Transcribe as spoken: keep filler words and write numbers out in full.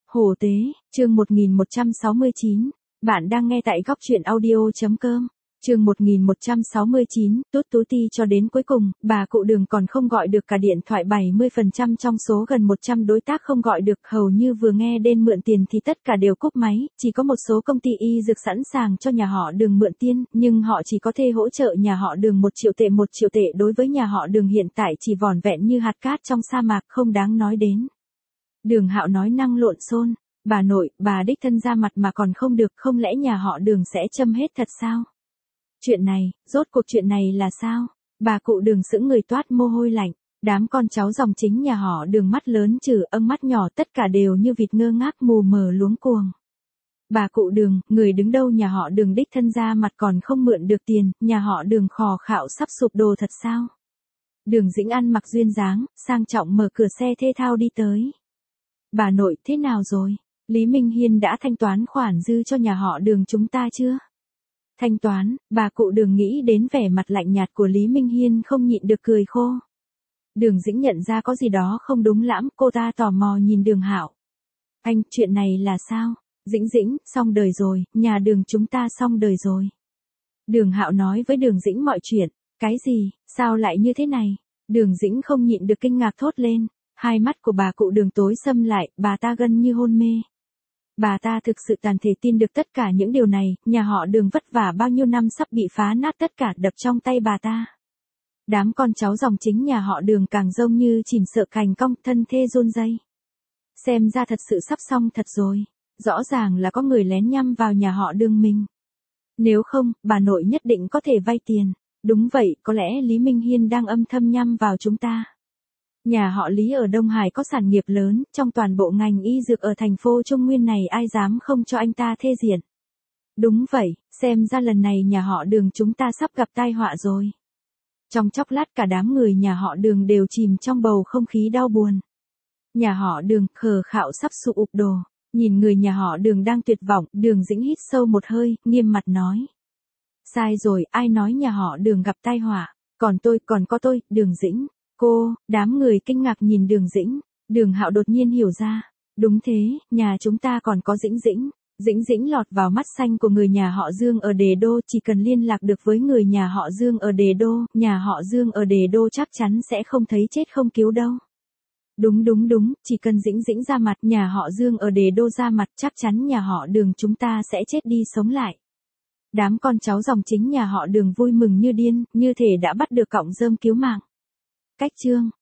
Hổ tế, chương một nghìn một trăm sáu mươi chín. Bạn đang nghe tại góc truyện audio chấm com. Chương một nghìn một trăm sáu mươi chín, Tút Tú Ti cho đến cuối cùng, bà cụ Đường còn không gọi được cả điện thoại. Bảy mươi phần trăm trong số gần một trăm đối tác không gọi được, hầu như vừa nghe đến mượn tiền thì tất cả đều cúp máy. Chỉ có một số công ty y dược sẵn sàng cho nhà họ Đường mượn tiền, nhưng họ chỉ có thể hỗ trợ nhà họ Đường một triệu tệ. Một triệu tệ đối với nhà họ Đường hiện tại chỉ vỏn vẹn như hạt cát trong sa mạc, không đáng nói đến. Đường Hạo nói năng lộn xộn, bà nội, bà đích thân ra mặt mà còn không được, không lẽ nhà họ Đường sẽ châm hết thật sao? Chuyện này, rốt cuộc chuyện này là sao? Bà cụ Đường sững người toát mồ hôi lạnh, đám con cháu dòng chính nhà họ Đường mắt lớn trừ âm mắt nhỏ tất cả đều như vịt ngơ ngác mù mờ luống cuồng. Bà cụ Đường, người đứng đâu nhà họ Đường đích thân ra mặt còn không mượn được tiền, nhà họ Đường khò khạo sắp sụp đổ thật sao? Đường Dĩnh ăn mặc duyên dáng, sang trọng mở cửa xe thể thao đi tới. Bà nội, thế nào rồi? Lý Minh Hiên đã thanh toán khoản dư cho nhà họ Đường chúng ta chưa? Thanh toán, bà cụ Đường nghĩ đến vẻ mặt lạnh nhạt của Lý Minh Hiên không nhịn được cười khô. Đường Dĩnh nhận ra có gì đó không đúng lắm, cô ta tò mò nhìn Đường Hạo. Anh, chuyện này là sao? Dĩnh Dĩnh, xong đời rồi, nhà Đường chúng ta xong đời rồi. Đường Hạo nói với Đường Dĩnh mọi chuyện. Cái gì, sao lại như thế này? Đường Dĩnh không nhịn được kinh ngạc thốt lên. Hai mắt của bà cụ Đường tối sầm lại, bà ta gần như hôn mê. Bà ta thực sự tàn thể tin được tất cả những điều này, nhà họ Đường vất vả bao nhiêu năm sắp bị phá nát, tất cả đập trong tay bà ta. Đám con cháu dòng chính nhà họ Đường càng giống như chìm sợ cành cong, thân thê run rẩy. Xem ra thật sự sắp xong thật rồi, rõ ràng là có người lén nhăm vào nhà họ Đường mình. Nếu không, bà nội nhất định có thể vay tiền. Đúng vậy, có lẽ Lý Minh Hiên đang âm thầm nhăm vào chúng ta. Nhà họ Lý ở Đông Hải có sản nghiệp lớn, trong toàn bộ ngành y dược ở thành phố Trung Nguyên này ai dám không cho anh ta thê diện. Đúng vậy, xem ra lần này nhà họ Đường chúng ta sắp gặp tai họa rồi. Trong chốc lát cả đám người nhà họ Đường đều chìm trong bầu không khí đau buồn. Nhà họ Đường khờ khạo sắp sụp ụp đổ, nhìn người nhà họ Đường đang tuyệt vọng, Đường Dĩnh hít sâu một hơi, nghiêm mặt nói. Sai rồi, ai nói nhà họ Đường gặp tai họa, còn tôi, còn có tôi, Đường Dĩnh. Cô, đám người kinh ngạc nhìn Đường Dĩnh. Đường Hạo đột nhiên hiểu ra. Đúng thế, nhà chúng ta còn có Dĩnh Dĩnh. Dĩnh Dĩnh lọt vào mắt xanh của người nhà họ Dương ở Đề Đô, chỉ cần liên lạc được với người nhà họ Dương ở Đề Đô, nhà họ Dương ở Đề Đô chắc chắn sẽ không thấy chết không cứu đâu. Đúng đúng đúng, chỉ cần Dĩnh Dĩnh ra mặt, nhà họ Dương ở Đề Đô ra mặt, chắc chắn nhà họ Đường chúng ta sẽ chết đi sống lại. Đám con cháu dòng chính nhà họ Đường vui mừng như điên, như thể đã bắt được cọng rơm cứu mạng. Cách chương